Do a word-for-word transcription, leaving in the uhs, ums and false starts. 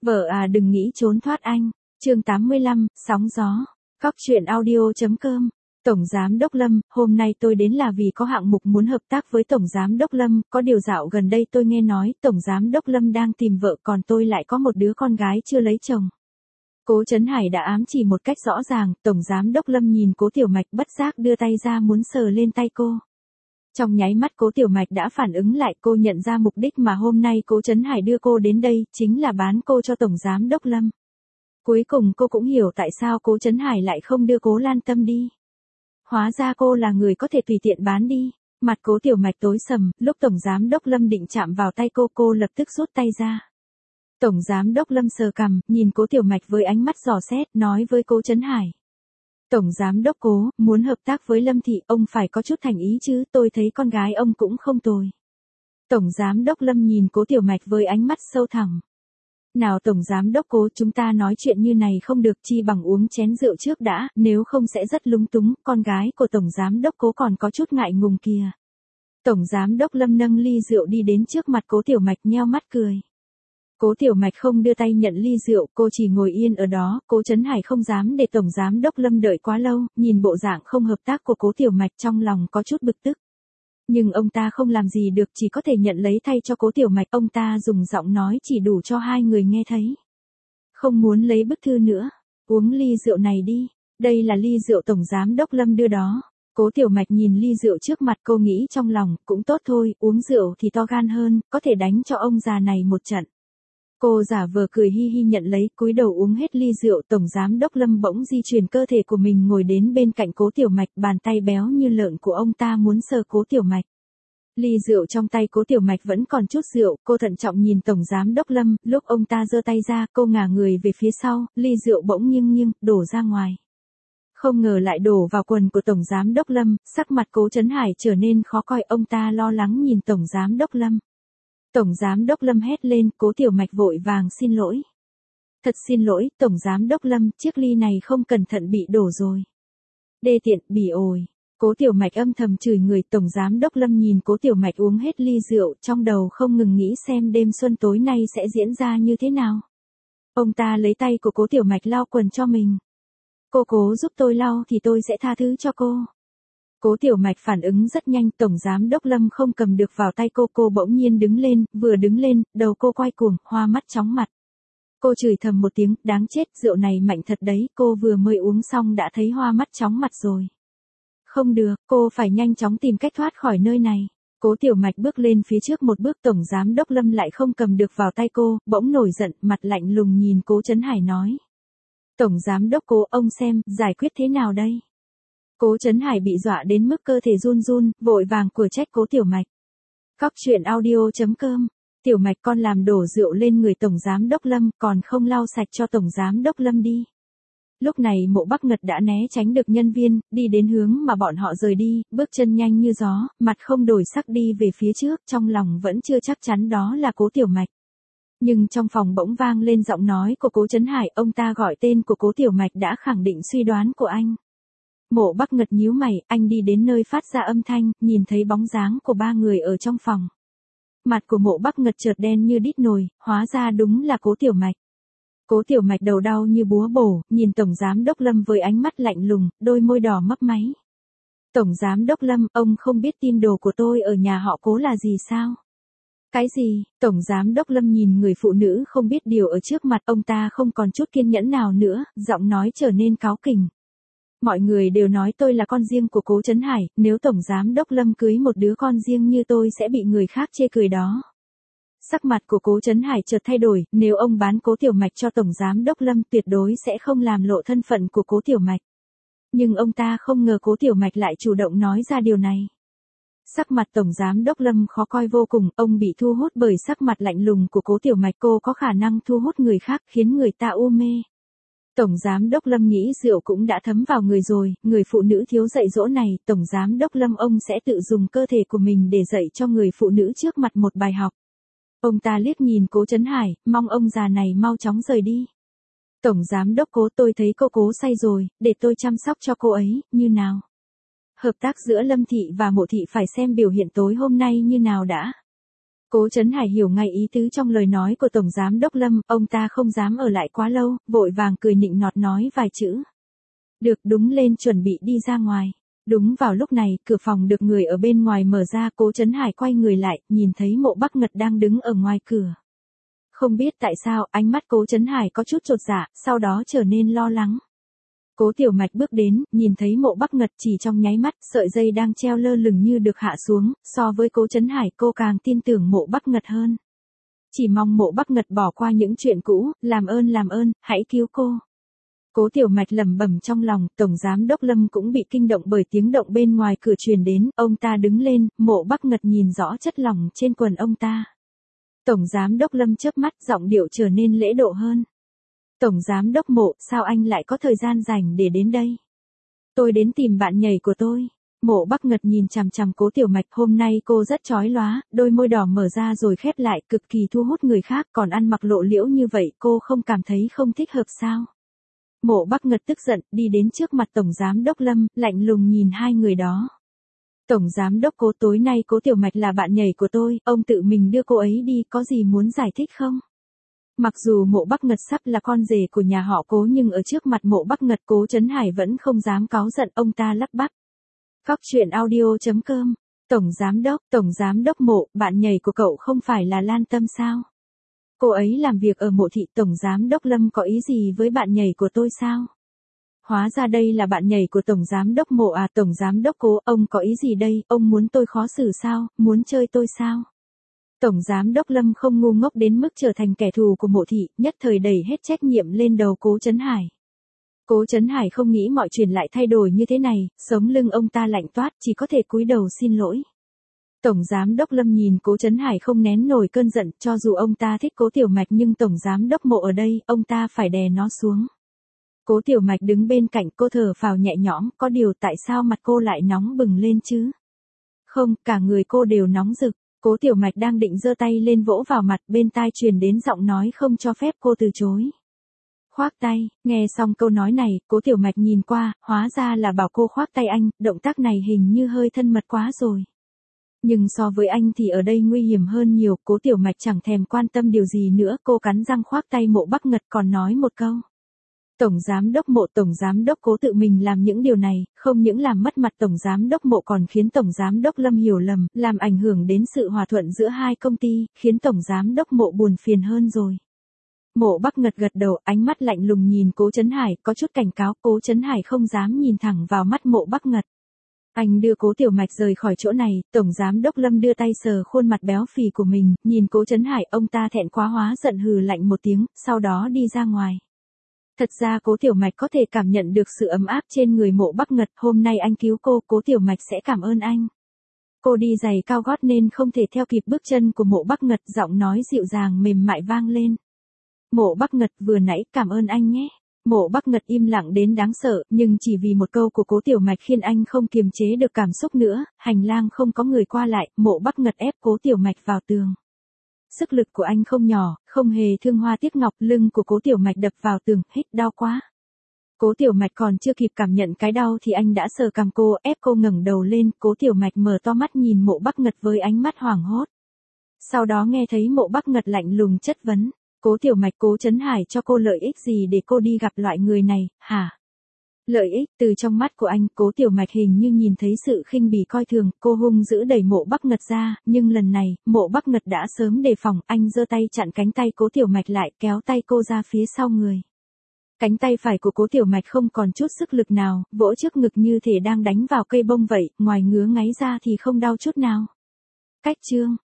Vợ à đừng nghĩ trốn thoát anh. Chương tám mươi lăm, sóng gió. Cóc truyện audio.com. Tổng Giám Đốc Lâm, hôm nay tôi đến là vì có hạng mục muốn hợp tác với Tổng Giám Đốc Lâm, có điều dạo gần đây tôi nghe nói Tổng Giám Đốc Lâm đang tìm vợ còn tôi lại có một đứa con gái chưa lấy chồng. Cố Trấn Hải đã ám chỉ một cách rõ ràng, Tổng Giám Đốc Lâm nhìn Cố Tiểu Mạch bất giác đưa tay ra muốn sờ lên tay cô. Trong nháy mắt Cố Tiểu Mạch đã phản ứng lại, cô nhận ra mục đích mà hôm nay Cố Trấn Hải đưa cô đến đây, chính là bán cô cho Tổng Giám Đốc Lâm. Cuối cùng cô cũng hiểu tại sao Cố Trấn Hải lại không đưa Cố Lan Tâm đi. Hóa ra cô là người có thể tùy tiện bán đi. Mặt Cố Tiểu Mạch tối sầm, lúc Tổng Giám Đốc Lâm định chạm vào tay cô, cô lập tức rút tay ra. Tổng Giám Đốc Lâm sờ cằm, nhìn Cố Tiểu Mạch với ánh mắt dò xét, nói với Cố Trấn Hải. Tổng Giám Đốc Cố, muốn hợp tác với Lâm Thị, ông phải có chút thành ý chứ, tôi thấy con gái ông cũng không tồi. Tổng Giám Đốc Lâm nhìn Cố Tiểu Mạch với ánh mắt sâu thẳm. Nào Tổng Giám Đốc Cố, chúng ta nói chuyện như này không được, chi bằng uống chén rượu trước đã, nếu không sẽ rất lúng túng, con gái của Tổng Giám Đốc Cố còn có chút ngại ngùng kìa. Tổng Giám Đốc Lâm nâng ly rượu đi đến trước mặt Cố Tiểu Mạch nheo mắt cười. Cố Tiểu Mạch không đưa tay nhận ly rượu, cô chỉ ngồi yên ở đó, Cố Trấn Hải không dám để Tổng Giám Đốc Lâm đợi quá lâu, nhìn bộ dạng không hợp tác của Cố Tiểu Mạch trong lòng có chút bực tức. Nhưng ông ta không làm gì được, chỉ có thể nhận lấy thay cho Cố Tiểu Mạch, ông ta dùng giọng nói chỉ đủ cho hai người nghe thấy. Không muốn lấy bức thư nữa, uống ly rượu này đi, đây là ly rượu Tổng Giám Đốc Lâm đưa đó. Cố Tiểu Mạch nhìn ly rượu trước mặt, cô nghĩ trong lòng, cũng tốt thôi, uống rượu thì to gan hơn, có thể đánh cho ông già này một trận. Cô giả vờ cười hi hi nhận lấy, cúi đầu uống hết ly rượu. Tổng Giám Đốc Lâm bỗng di chuyển cơ thể của mình ngồi đến bên cạnh Cố Tiểu Mạch, bàn tay béo như lợn của ông ta muốn sờ Cố Tiểu Mạch. Ly rượu trong tay Cố Tiểu Mạch vẫn còn chút rượu, cô thận trọng nhìn Tổng Giám Đốc Lâm, lúc ông ta giơ tay ra, cô ngả người về phía sau, ly rượu bỗng nghiêng nghiêng, đổ ra ngoài. Không ngờ lại đổ vào quần của Tổng Giám Đốc Lâm, sắc mặt Cố Trấn Hải trở nên khó coi, ông ta lo lắng nhìn Tổng Giám Đốc Lâm. Tổng Giám Đốc Lâm hét lên, Cố Tiểu Mạch vội vàng xin lỗi. Thật xin lỗi, Tổng Giám Đốc Lâm, chiếc ly này không cẩn thận bị đổ rồi. Đê tiện, bỉ ổi. Cố Tiểu Mạch âm thầm chửi người. Tổng Giám Đốc Lâm nhìn Cố Tiểu Mạch uống hết ly rượu, trong đầu không ngừng nghĩ xem đêm xuân tối nay sẽ diễn ra như thế nào. Ông ta lấy tay của Cố Tiểu Mạch lau quần cho mình. Cô cố giúp tôi lau thì tôi sẽ tha thứ cho cô. Cố Tiểu Mạch phản ứng rất nhanh, Tổng Giám Đốc Lâm không cầm được vào tay cô, cô bỗng nhiên đứng lên, vừa đứng lên, đầu cô quay cuồng, hoa mắt chóng mặt. Cô chửi thầm một tiếng, đáng chết, rượu này mạnh thật đấy, cô vừa mới uống xong đã thấy hoa mắt chóng mặt rồi. Không được, cô phải nhanh chóng tìm cách thoát khỏi nơi này. Cố Tiểu Mạch bước lên phía trước một bước, Tổng Giám Đốc Lâm lại không cầm được vào tay cô, bỗng nổi giận, mặt lạnh lùng nhìn Cố Trấn Hải nói. Tổng Giám Đốc Cố, ông xem, giải quyết thế nào đây? Cố Trấn Hải bị dọa đến mức cơ thể run run, vội vàng của trách Cố Tiểu Mạch. Cóc truyện audio.com. Tiểu Mạch, con làm đổ rượu lên người Tổng Giám Đốc Lâm, còn không lau sạch cho Tổng Giám Đốc Lâm đi. Lúc này Mộ Bắc Ngật đã né tránh được nhân viên, đi đến hướng mà bọn họ rời đi, bước chân nhanh như gió, mặt không đổi sắc đi về phía trước, trong lòng vẫn chưa chắc chắn đó là Cố Tiểu Mạch. Nhưng trong phòng bỗng vang lên giọng nói của Cố Trấn Hải, ông ta gọi tên của Cố Tiểu Mạch đã khẳng định suy đoán của anh. Mộ Bắc Ngật nhíu mày, anh đi đến nơi phát ra âm thanh, nhìn thấy bóng dáng của ba người ở trong phòng. Mặt của Mộ Bắc Ngật chợt đen như đít nồi, hóa ra đúng là Cố Tiểu Mạch. Cố Tiểu Mạch đầu đau như búa bổ, nhìn Tổng Giám Đốc Lâm với ánh mắt lạnh lùng, đôi môi đỏ mấp máy. Tổng Giám Đốc Lâm, ông không biết tin đồ của tôi ở nhà họ Cố là gì sao? Cái gì? Tổng Giám Đốc Lâm nhìn người phụ nữ không biết điều ở trước mặt, ông ta không còn chút kiên nhẫn nào nữa, giọng nói trở nên cáu kỉnh. Mọi người đều nói tôi là con riêng của Cố Trấn Hải, nếu Tổng Giám Đốc Lâm cưới một đứa con riêng như tôi sẽ bị người khác chê cười đó. Sắc mặt của Cố Trấn Hải chợt thay đổi, nếu ông bán Cố Tiểu Mạch cho Tổng Giám Đốc Lâm tuyệt đối sẽ không làm lộ thân phận của Cố Tiểu Mạch. Nhưng ông ta không ngờ Cố Tiểu Mạch lại chủ động nói ra điều này. Sắc mặt Tổng Giám Đốc Lâm khó coi vô cùng, ông bị thu hút bởi sắc mặt lạnh lùng của Cố Tiểu Mạch, cô có khả năng thu hút người khác khiến người ta u mê. Tổng Giám Đốc Lâm nghĩ rượu cũng đã thấm vào người rồi, người phụ nữ thiếu dạy dỗ này, Tổng Giám Đốc Lâm ông sẽ tự dùng cơ thể của mình để dạy cho người phụ nữ trước mặt một bài học. Ông ta liếc nhìn Cố Trấn Hải, mong ông già này mau chóng rời đi. Tổng Giám Đốc Cố, tôi thấy cô Cố say rồi, để tôi chăm sóc cho cô ấy, như nào? Hợp tác giữa Lâm Thị và Mộ Thị phải xem biểu hiện tối hôm nay như nào đã. Cố Trấn Hải hiểu ngay ý tứ trong lời nói của Tổng Giám Đốc Lâm, ông ta không dám ở lại quá lâu, vội vàng cười nịnh nọt nói vài chữ. Được, đúng lên chuẩn bị đi ra ngoài. Đúng vào lúc này, cửa phòng được người ở bên ngoài mở ra, Cố Trấn Hải quay người lại, nhìn thấy Mộ Bắc Ngật đang đứng ở ngoài cửa. Không biết tại sao, ánh mắt Cố Trấn Hải có chút chột dạ, sau đó trở nên lo lắng. Cố Tiểu Mạch bước đến, nhìn thấy Mộ Bắc Ngật chỉ trong nháy mắt, sợi dây đang treo lơ lửng như được hạ xuống, so với Cố Trấn Hải cô càng tin tưởng Mộ Bắc Ngật hơn. Chỉ mong Mộ Bắc Ngật bỏ qua những chuyện cũ, làm ơn làm ơn, hãy cứu cô. Cố Tiểu Mạch lẩm bẩm trong lòng, Tổng Giám Đốc Lâm cũng bị kinh động bởi tiếng động bên ngoài cửa truyền đến, ông ta đứng lên, Mộ Bắc Ngật nhìn rõ chất lỏng trên quần ông ta. Tổng Giám Đốc Lâm chớp mắt, giọng điệu trở nên lễ độ hơn. Tổng Giám Đốc Mộ, sao anh lại có thời gian rảnh để đến đây? Tôi đến tìm bạn nhảy của tôi. Mộ Bắc Ngật nhìn chằm chằm Cố Tiểu Mạch, hôm nay cô rất chói lóa, đôi môi đỏ mở ra rồi khép lại, cực kỳ thu hút người khác, còn ăn mặc lộ liễu như vậy, cô không cảm thấy không thích hợp sao? Mộ Bắc Ngật tức giận, đi đến trước mặt Tổng Giám Đốc Lâm, lạnh lùng nhìn hai người đó. Tổng Giám Đốc Cố, tối nay Cố Tiểu Mạch là bạn nhảy của tôi, ông tự mình đưa cô ấy đi, có gì muốn giải thích không? Mặc dù Mộ Bắc Ngật sắp là con rể của nhà họ Cố nhưng ở trước mặt Mộ Bắc Ngật, Cố Trấn Hải vẫn không dám cáu giận, ông ta lắp bắp. Cóc truyện audio chấm com. Tổng Giám Đốc, Tổng Giám Đốc Mộ, bạn nhảy của cậu không phải là Lan Tâm sao? Cô ấy làm việc ở Mộ thị, Tổng Giám Đốc Lâm có ý gì với bạn nhảy của tôi sao? Hóa ra đây là bạn nhảy của Tổng Giám Đốc Mộ à? Tổng Giám Đốc Cố, ông có ý gì đây, ông muốn tôi khó xử sao, muốn chơi tôi sao? Tổng Giám Đốc Lâm không ngu ngốc đến mức trở thành kẻ thù của Mộ thị, nhất thời đẩy hết trách nhiệm lên đầu Cố Trấn Hải. Cố Trấn Hải không nghĩ mọi chuyện lại thay đổi như thế này, sống lưng ông ta lạnh toát, chỉ có thể cúi đầu xin lỗi. Tổng Giám Đốc Lâm nhìn Cố Trấn Hải không nén nổi cơn giận, cho dù ông ta thích Cố Tiểu Mạch nhưng Tổng Giám Đốc Mộ ở đây, ông ta phải đè nó xuống. Cố Tiểu Mạch đứng bên cạnh, cô thở phào nhẹ nhõm, có điều tại sao mặt cô lại nóng bừng lên chứ? Không, cả người cô đều nóng rực. Cố Tiểu Mạch đang định giơ tay lên vỗ vào mặt, bên tai truyền đến giọng nói không cho phép cô từ chối. Khoác tay, nghe xong câu nói này, Cố Tiểu Mạch nhìn qua, hóa ra là bảo cô khoác tay anh, động tác này hình như hơi thân mật quá rồi. Nhưng so với anh thì ở đây nguy hiểm hơn nhiều, Cố Tiểu Mạch chẳng thèm quan tâm điều gì nữa, cô cắn răng khoác tay Mộ Bắc Ngật còn nói một câu. Tổng Giám Đốc Mộ, Tổng Giám Đốc Cố tự mình làm những điều này, không những làm mất mặt Tổng Giám Đốc Mộ còn khiến Tổng Giám Đốc Lâm hiểu lầm, làm ảnh hưởng đến sự hòa thuận giữa hai công ty, khiến Tổng Giám Đốc Mộ buồn phiền hơn rồi. Mộ Bắc Ngật gật đầu, ánh mắt lạnh lùng nhìn Cố Trấn Hải, có chút cảnh cáo, Cố Trấn Hải không dám nhìn thẳng vào mắt Mộ Bắc Ngật. Anh đưa Cố Tiểu Mạch rời khỏi chỗ này, Tổng Giám Đốc Lâm đưa tay sờ khuôn mặt béo phì của mình, nhìn Cố Trấn Hải, ông ta thẹn quá hóa giận hừ lạnh một tiếng, sau đó đi ra ngoài. Thật ra Cố Tiểu Mạch có thể cảm nhận được sự ấm áp trên người Mộ Bắc Ngật, hôm nay anh cứu cô, Cố Tiểu Mạch sẽ cảm ơn anh. Cô đi giày cao gót nên không thể theo kịp bước chân của Mộ Bắc Ngật, giọng nói dịu dàng mềm mại vang lên. Mộ Bắc Ngật, vừa nãy cảm ơn anh nhé. Mộ Bắc Ngật im lặng đến đáng sợ, nhưng chỉ vì một câu của Cố Tiểu Mạch khiến anh không kiềm chế được cảm xúc nữa, hành lang không có người qua lại, Mộ Bắc Ngật ép Cố Tiểu Mạch vào tường. Sức lực của anh không nhỏ, không hề thương hoa tiếc ngọc, lưng của Cố Tiểu Mạch đập vào tường, hít đau quá. Cố Tiểu Mạch còn chưa kịp cảm nhận cái đau thì anh đã sờ cằm cô, ép cô ngẩng đầu lên, Cố Tiểu Mạch mở to mắt nhìn Mộ Bắc Ngật với ánh mắt hoảng hốt. Sau đó nghe thấy Mộ Bắc Ngật lạnh lùng chất vấn. Cố Tiểu Mạch, Cố Trấn Hải cho cô lợi ích gì để cô đi gặp loại người này, hả? Lợi ích, từ trong mắt của anh, Cố Tiểu Mạch hình như nhìn thấy sự khinh bỉ coi thường, cô hung dữ đẩy Mộ Bắc Ngật ra, nhưng lần này, Mộ Bắc Ngật đã sớm đề phòng, anh giơ tay chặn cánh tay Cố Tiểu Mạch lại, kéo tay cô ra phía sau người. Cánh tay phải của Cố Tiểu Mạch không còn chút sức lực nào, vỗ trước ngực như thể đang đánh vào cây bông vậy, ngoài ngứa ngáy ra thì không đau chút nào. Cách chương